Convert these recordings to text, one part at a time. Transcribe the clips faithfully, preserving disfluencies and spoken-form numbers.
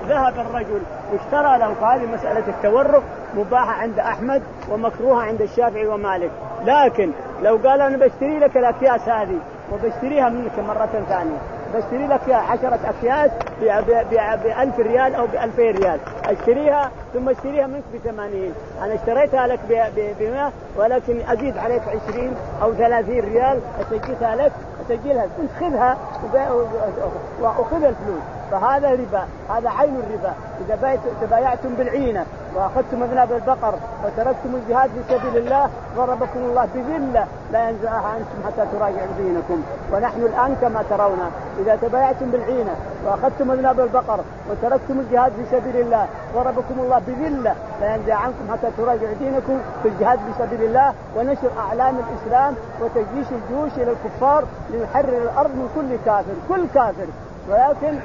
ذهب الرجل واشترى له، فهذه مسألة التورق مباحة عند أحمد ومكروهة عند الشافعي ومالك. لكن لو قال أنا بشتري لك الأكياس هذه وبشتريها منك مرة ثانية، بشتري لك عشرة أكياس بألف ريال أو بألفين ريال، أشتريها ثم اشتريها منك بثمانين، أنا اشتريتها لك بمئة ولكن أزيد عليك عشرين أو ثلاثين ريال، أسجلها لك أسجلها كنت خذها وأخذ الفلوس، فهذا ربا، هذا عين الربا. إذا تبايعتم بالعينة وأخذتم أذناب البقر وتركتم الجهاد في سبيل الله ضربكم الله بذلة لا ينزعها عنكم حتى تراجعوا دينكم. ونحن الآن كما ترون إذا تبايعتم بالعينة وأخذتم أذناب البقر وتركتم الجهاد في سبيل الله ضربكم الله بذلة لا ينزع عنكم حتى تراجعوا دينكم في الجهاد في سبيل الله ونشر أعلام الإسلام وتجيش الجيوش إلى الكفار لنحرر الأرض من كل كافر كل كافر، ولكن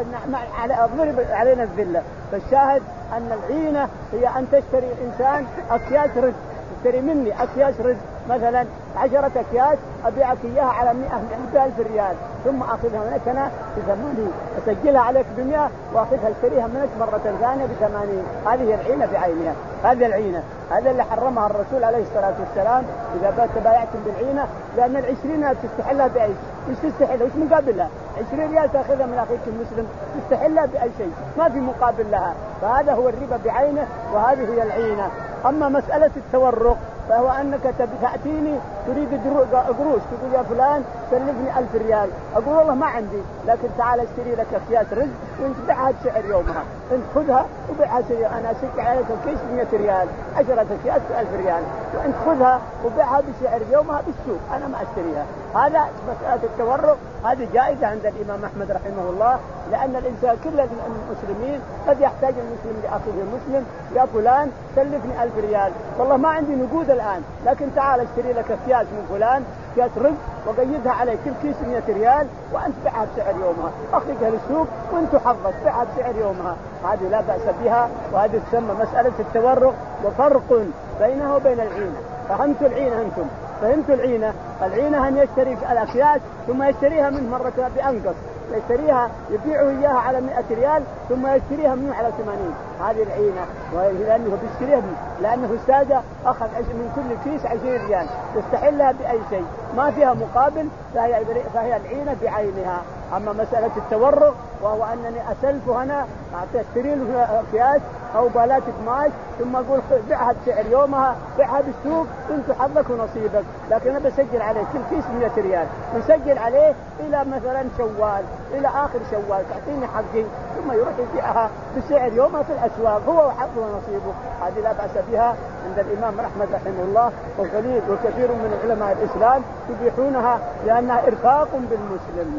ضرب علينا الذلة. فالشاهد أن العينة هي أن تشتري الإنسان أكياس رزق، تشتري مني أكياس رزق مثلا عشرة أكياس أبيعك إياها على مئة ألف ريال ثم أخذها منك أنا بثمانين، أسجلها عليك بمئة وأخذها اشتريها منك مرة ثانية بثمانين. هذه العينة بعينها، هذه العينة، هذا اللي حرمها الرسول عليه الصلاة والسلام إذا تبايعتم بالعينة، لأن العشرين تستحلها بأي مش تستحلها، وش مقابلها؟ عشرين ريال تأخذها من أخيك المسلم تستحلها بأي شيء، ما في مقابل لها، فهذا هو الربا بعينه وهذه هي العينة. أما مسألة التورق فهو أنك تأتيني تريد قروش، تقول يا فلان سلفني ألف ريال، أقول والله ما عندي، لكن تعال اشتري لك أكياس رزق وانت بيعها بسعر يومها، انت خذها وبيعها سعر، أنا أسك عليك الكيس بمئة ريال، عشرة أكياس بألف ريال، وانت خذها وبيعها بسعر يومها بالسوق، أنا ما أشتريها. هذا مسألة التورق هذه جائزة عند الإمام أحمد رحمه الله، لأن الإنسان كل المسلمين قد يحتاج المسلم لأخيه المسلم يا فلان سلفني ألف ريال، والله ما عندي نقود الآن، لكن تعال اشتري لك أكياس من فلان أكياس رزق وقيدها عليك كل كيس مئة ريال وأنت بيعها بسعر يومها، أخرجها للسوق وأنت حظك بيعها بسعر يومها، هذه لا بأس بها، وهذه تسمى مسألة التورق. وفرق بينها وبين العينة. فهمتوا العينة أنتم؟ فهمتوا العينة؟ العينة أن يشتري الأكياس ثم يشتريها منه مرة بأنقص، يشتريها يبيعه إياها على مئة ريال ثم يشتريها منه على ثمانين، هذه العينة، لأنه بيشتريها لأنه السادة أخذ من كل كيس عشرين ريال يستحلها بأي شيء ما فيها مقابل، فهي, فهي العينة بعينها. أما مسألة التورق وهو أنني أسلف هنا أشتري له أكياس أو بالات قماش ثم أقول بيعها بسعر يومها، بيعها بالسوق أنت حظك ونصيبك، لكن أنا بسجل عليه كل كيس مئة ريال، نسجل عليه إلى مثلا شوال، إلى آخر شوال تعطيني حقي، ثم يروح يبيعها بسعر يومها في الأسواق هو وحظه ونصيبه، هذه لا بأس بها عند الإمام أحمد رحمه الله وقليل وكثير من علماء الإسلام يبيحونها لأنها إرفاق بالمسلم.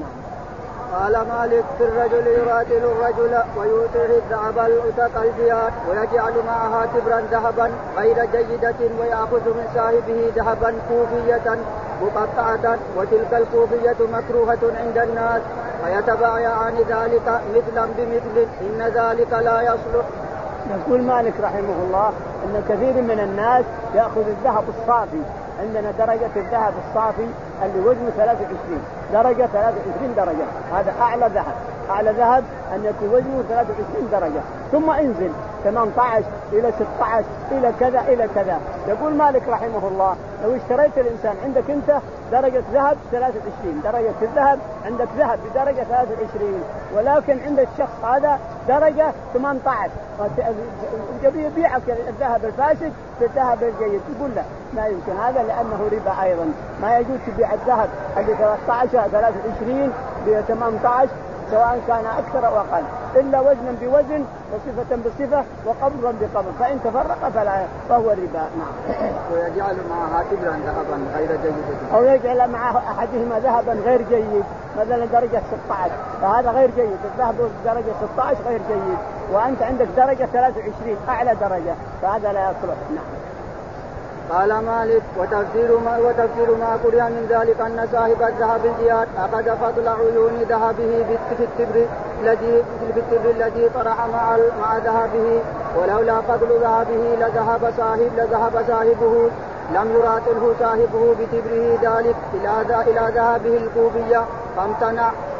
قال مالك في الرجل يرادل الرجل ويؤتيه الذهب الأتق الجياد ويجعل معها تبرا ذهبا غير جيدة ويأخذ من صاحبه ذهبا كوفية مقطعة وتلك الكوفية مكروهة عند الناس فيتبايعان ذلك مثلا بمثل إن ذلك لا يصلح. يقول مالك رحمه الله أن كثير من الناس يأخذ الذهب الصافي، عندنا درجة الذهب الصافي اللي وزنه ثلاثة وعشرين درجة، ثلاثة وعشرين درجة هذا أعلى ذهب، أعلى ذهب أن يكون وزنه ثلاثة وعشرين درجة، ثم انزل ثمانية عشر إلى ستة عشر إلى كذا إلى كذا. يقول مالك رحمه الله لو اشتريت الإنسان عندك أنت درجة ذهب ثلاثة وعشرين درجة الذهب، عندك ذهب بدرجة ثلاثة وعشرين ولكن عند الشخص هذا درجة ثمانية عشر، يبيعك الذهب الفاسد بالذهب الجيد، تقول لا ما يمكن هذا لأنه ربا أيضا، ما يجوز تبيع الذهب اللي ثلاثة عشر ثلاثة وعشرين ب ثمانية عشر سواء كان أكثر أو أقل إلا وزنا بوزن وصفة بصفة وقبضا بقبض، فإن تفرق فلا فهو الربا. نعم. ويجعل معها تبرا ذهبا غير جيد أو يجعل معه أحدهما ذهبا غير جيد مثلا درجة ستة عشر فهذا غير جيد، الذهب درجة ستة عشر غير جيد وأنت عندك درجة ثلاثة وعشرين أعلى درجة فهذا لا يصلح. نعم. قال مالك وتفسير ما وتفسير ما قرئ من ذلك أن صاحب الذهب الزياد أخذ فضل عيون ذهبه في التبر الذي في التبر الذي طرح مع مع ذهبه، ولولا فضل ذهبه لذهب صاحب لذهب صاحبه لم يراتله صاحبه بتبره ذلك إلى إلى ذهبه الكوفية فامتنع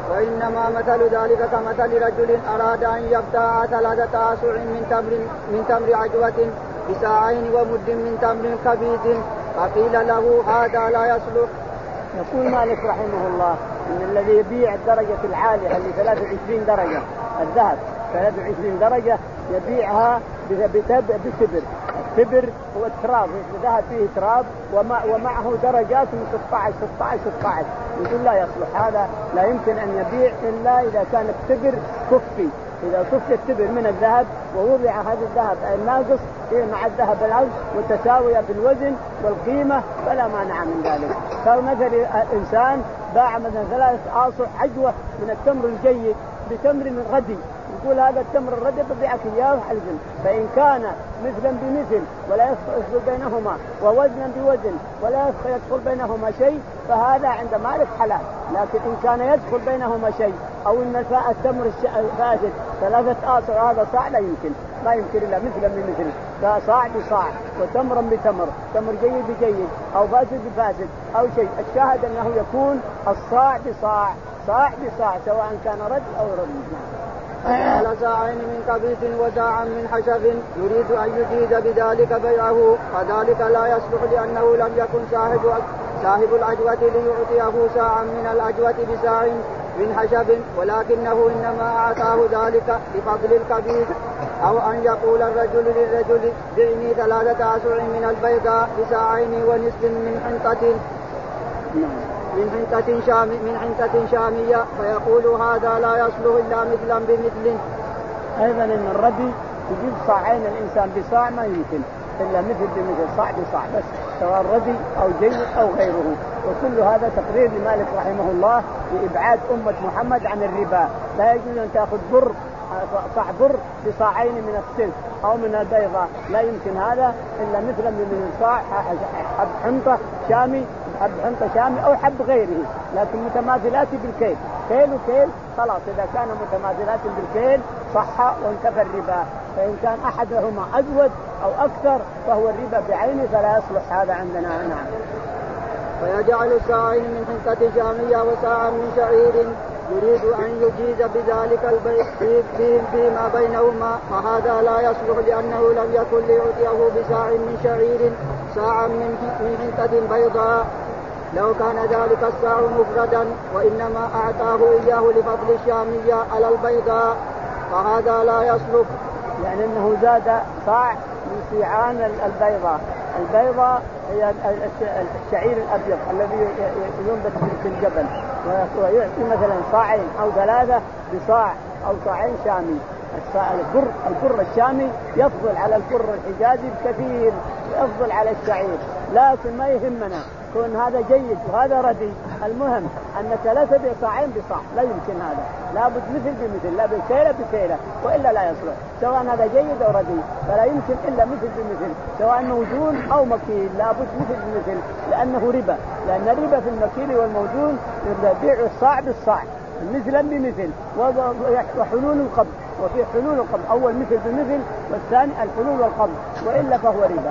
وإنما مثل ذلك كمثل رجل أراد أن يبتاع ثلاثة آصع من تمر من تمر عجوة بساعين ومد من تمر كبيد فقيل له هذا لا يصلح. يقول مالك رحمه الله إن الذي يبيع الدرجة العالية اللي ثلاثة وعشرين درجة الذهب ثلاثة وعشرين درجة يبيعها بتبر. التبر هو التراب، الذهب فيه تراب ومعه درجات من ستة عشر ستة عشر ستة عشر. يقول لا يصلح هذا، لا يمكن أن يبيع إلا إذا كان التبر كفي. إذا كفي التبر من الذهب ووضع هذا الذهب الناقص مع الذهب العوج وتساوية في الوزن والقيمة فلا مانع من ذلك. فمثل إنسان باع مثلا ثلاثة آصع عجوة من التمر الجيد بتمر ردي، يقول هذا التمر الردي ببيعك إياه حلزم، فإن كان مثلا بمثل ولا يدخل بينهما ووزنا بوزن ولا يدخل بينهما شيء فهذا عند مالك حلال. لكن إن كان يدخل بينهما شيء أو إن التمر الفاسد ثلاثة آصع هذا صاع لا يمكن، لا يمكن إلا مثلا بمثل، فصاع بصاع وتمرا بتمر، تمر جيد بجيد أو فاسد بفاسد أو شيء. الشاهد أنه يكون الصاع بصاع، صاع بصاع سواء كان رد أو رد. على ساعين من كبيد وساعا من حشف يريد أن يجيز بذلك بيعه فذلك لا يصلح لأنه لم يكن صاحب صاحب العجوة ليعطيه ساعا من العجوة بساع من حشف، ولكنه إنما أعطاه ذلك بفضل الكبيد. أو أن يقول الرجل للرجل بعني ثلاثة أسع من البيضاء بساعين ونصف من حنطة من حنطة شام من حنطة شامية فيقول هذا لا يصلح إلا مثلا بمثل. أيضا إن الردي يجيب صاعين الإنسان بصاع ما يمكن إلا مثل بمثل، صاع بصاع بس سواء ردي أو جيد أو غيره. وكل هذا تقرير لمالك رحمه الله بإبعاد أمة محمد عن الربا. لا يجوز أن تأخذ بر صاع بر بصاعين من السلك أو من البيضاء، لا يمكن هذا إلا مثلا بمثل، صاع حب حنطة شامي حب حنطة شامي أو حب غيره، لكن متماثلات بالكيل، كيل وكيل خلاص. إذا كان متماثلات بالكيل صح وانتفى الربا، فإن كان أحدهما أزود أو أكثر فهو الربا بعينه فلا يصلح هذا عندنا. نعم. ويجعل الساعين من حنطة شامية وساعا من شعير يريد أن يجيز بذلك البيع فيما بينهما فهذا لا يصلح لأنه لم يكن ليعطيه بساع من شعير ساعا من حنطة بيضاء لو كان ذلك الساع مفردا، وإنما أعطاه إياه لفضل الشامية على البيضاء فهذا لا يصلح. يعني أنه زاد صاع من صيعان البيضاء. البيضاء هي الشعير الأبيض الذي ينبت في الجبل، ويعطي مثلا صاعين أو ثلاثة بصاع أو صاعين شامي. البر البر الشامي يفضل على البر الحجازي بكثير، يفضل على الشعير، لكن ما يهمنا كون هذا جيد وهذا ردي، المهم أنك لا تبيع صاعين بصاع، لا يمكن هذا، لابد مثل بمثل، لا بكيلة بكيلة، وإلا لا يصلح سواء هذا جيد أو ردي، فلا يمكن إلا مثل بمثل سواء موزون أو مكيل، لابد مثل بمثل لأنه ربا، لأن الربا في المكيل والموزون يبيع الصاع بالصاع مثلا بمثل وحلول القبض، وفي حلول القبض أول مثل بمثل والثاني الحلول والقبض، وإلا فهو ربا.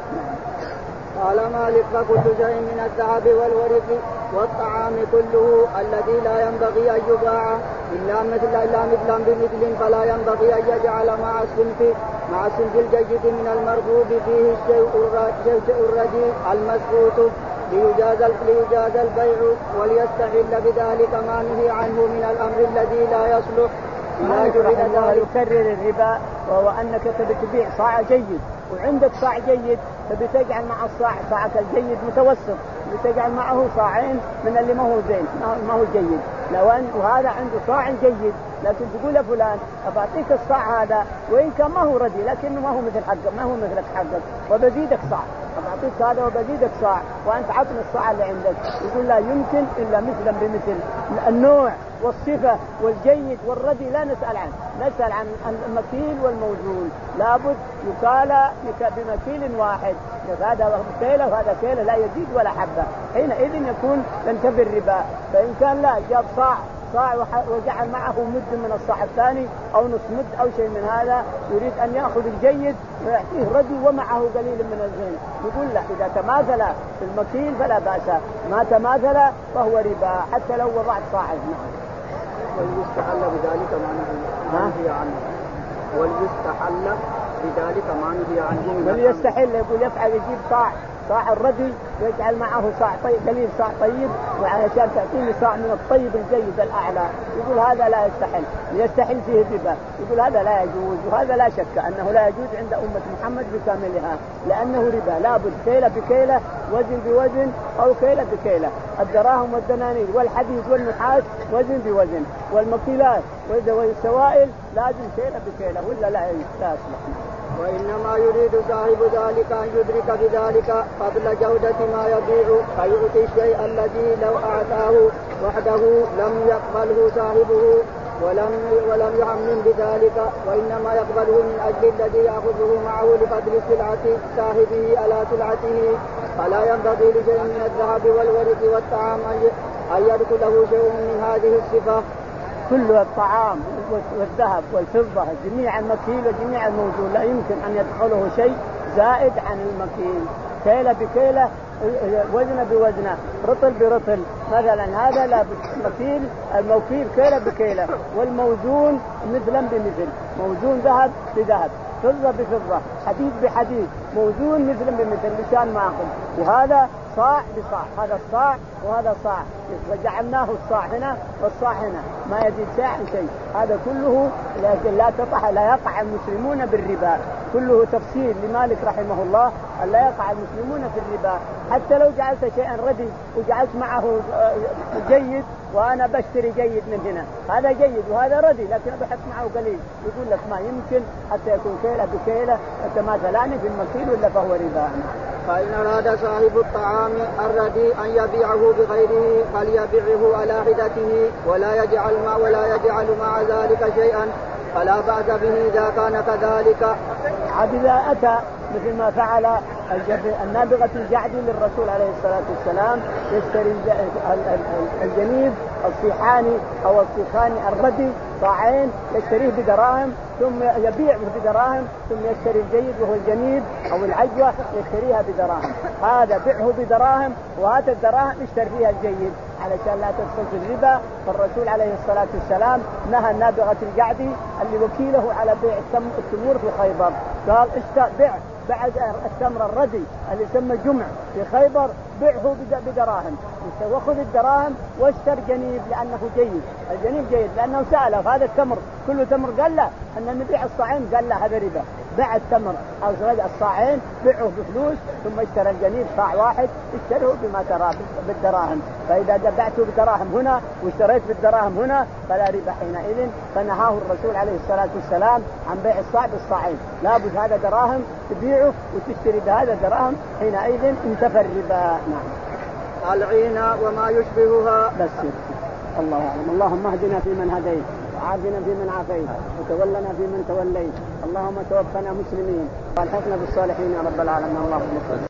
قال مالك فكل شيء من الذهب والورق والطعام كله الذي لا ينبغي أن يباع إلا مثل إلا مثلا بمثل فلا ينبغي أن يجعل مع الصنف مع الصنف الجيد من المرغوب فيه الشيء الرديء المسكوت ليجاز ليجاز البيع وليستحل بذلك ما نهي عنه من الأمر الذي لا يصلح. ما يكرر الربا وهو أنك تبيع صاع جيد وعندك صاع جيد فبتجعل مع الصاع صاعك الجيد متوسط، بتجعل معه صاعين من اللي ما هو زين ما هو جيد، لو أن وهذا عنده صاع جيد لكن تقول فلان أبعطيك الصاع هذا وإن كان ما هو ردي لكنه ما هو مثل حقك ما هو مثلك حقك وبزيدك صاع، أبعطيك هذا وبزيدك صاع وأنت عطني الصاع اللي عندك، يقول لا يمكن إلا مثلا بمثل. النوع والصفة والجيد والردي لا نسأل عنه، نسأل عن المكيل والموزون، لابد يقال بمكيل واحد، هذا كيلة وهذا كيلة لا يزيد ولا حبة، حينئذ يكون تنتفي الربا. فإن كان لا جاب صاع صاع وجعل معه مد من الصاع الثاني أو نصف مد أو شيء من هذا، يريد أن يأخذ الجيد ويعطيه ردي ومعه قليل من الزين، يقول لا إذا تماثل في المكيل فلا بأس، ما تماثل فهو ربا حتى لو وضعت صاع. واليستحل بذلك ما نهي عنه. واليستحل بذلك ما نهي عنه. واليستحل يقول يفعل يجيب صاع صاع الردي ويجعل معه صاع طيب قليل صاع طيب وعلشان تأتيني صاع من الطيب الجيد الأعلى. يقول هذا لا يستحل، يستحل فيه الربا. يقول هذا لا يجوز، وهذا لا شك أنه لا يجوز عند أمة محمد بكاملها، لأنه ربا لابد كيلة بكيلة، وزن بوزن، أو كيلة بكيلة. الدراهم والدنانير والحديد والنحاس وزن بوزن، والمكيلات والسوائل لازم كيلة بكيلة، ولا لا يصلح. وإنما يريد صاحب ذلك أن يدرك بذلك قبل جودة ما يبيع، فيعطي الشيء الذي لو أعطاه وحده لم يقبله صاحبه ولم ولم يعمم بذلك، وإنما يقبله من أجل الذي يأخذه معه لقدر سلعة صاحبه على سلعته. فلا ينبغي لشيء من الذهب والورق والطعام أن يدخله شيء من هذه الصفة. كل الطعام والذهب والفضة جميع المكيل وجميع الموزون لا يمكن أن يدخله شيء زائد عن المكيل. كيلة بكيلة، وزن بوزنه، رطل برطل. مثلا هذا لا مكيل، الموكيل كيلة بكيلة، والموزون مثلا بمثل، موزون ذهب بذهب، فضة بفضة، حديد بحديد، موزون مثلا بمثل لسان ماخذ. وهذا صاع بصاع، هذا الصاع وهذا صاع، وجعلناه الصاع هنا والصاع هنا، ما يزيد ساع شيء. هذا كله لكن لا تقع لا يقع المسلمون بالربا. كله تفسير لمالك رحمه الله أن لا يقع المسلمون في الربا. حتى لو جعلت شيئا ردي وجعلت معه جيد، وأنا بشتري جيد من هنا، هذا جيد وهذا ردي لكن بحط معه قليل، يقول لك ما يمكن حتى يكون كيلة بكيلة يتماثلان في المكيل ولا فهو ربا. فإن أراد صاحب الطعام الردي أن يبيعه بغيره فليبيعه على حدته ولا يجعل ما ولا يجعل مع ذلك شيئا، فلا بأس به إذا كان كذلك. عاد إذا أتى مثل ما فعل النابغة الجعدي للرسول عليه الصلاة والسلام، يشتري الجنيب الصيحاني أو الصيخاني الردي صاعين، يشتريه بدراهم ثم يبيعه بدراهم، ثم يشتري الجيد وهو الجنيب أو العجوة يشتريها بدراهم. هذا بيعه بدراهم وهذا الدراهم اشتري فيها الجيد علشان لا تدخل في الربا. فالرسول عليه الصلاة والسلام نهى النابغة الجعدي اللي وكيله على بيع التمور في خيبر، قال اشتري بيع بعد التمر الردي اللي يسمى جمع في خيبر بيعه بدراهم، وخذ الدراهم واشتر جنيب لأنه جيد. الجنيب جيد لأنه سأله هذا التمر كله تمر، قال له أن نبيع الصاعين، قال له هذا ربا. باع التمر أو الصاعين بيعه بفلوس ثم اشترى الجنيب صاع واحد اشتره بما ترى بالدراهم. فإذا بعته بالدراهم هنا واشتريت بالدراهم هنا فلا ربا حينئذ. فنهاه الرسول عليه الصلاة والسلام عن بيع الصاع بالصاعين، لابد هذا دراهم تبيعه وتشتري بهذا دراهم، حينئذ انتفى الربا. نعم. العينة وما يشبهها. بس الله أعلم. اللهم اهدنا فيمن هديت، وعافنا فيمن عافيت، وتولنا فيمن توليت، اللهم توفنا مسلمين والحقنا بالصالحين يا رب العالمين. اللهم